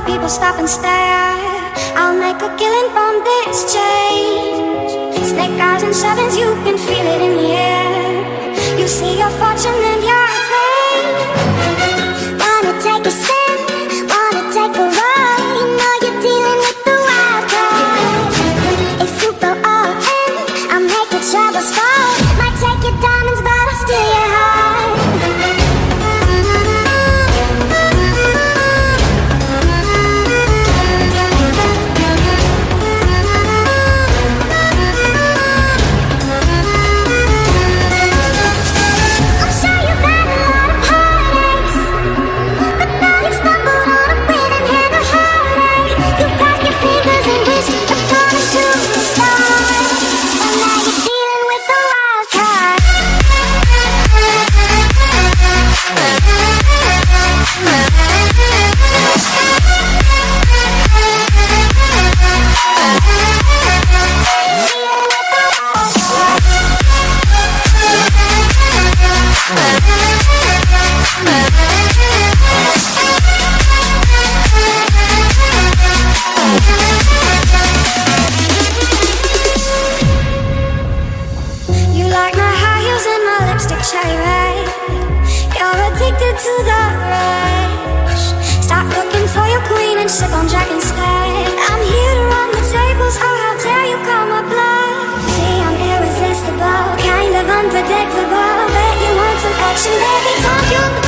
people stop and stare. I'll make a killing from this change. Snake eyes and sevens, you can feel it in the air. You see your fortune and your fame. Wanna take a spin, wanna take a ride. You know you're dealing with the wild card. If you go all in, I'll make your troubles fall. Might take your diamonds, but I'll steal your heart. Cherry red, you're addicted to the rush. Start looking for your queen and sip on Jack instead. I'm here to run the tables, oh how dare you call my bluff. See, I'm irresistible, kind of unpredictable. Bet you want some action, baby, talk you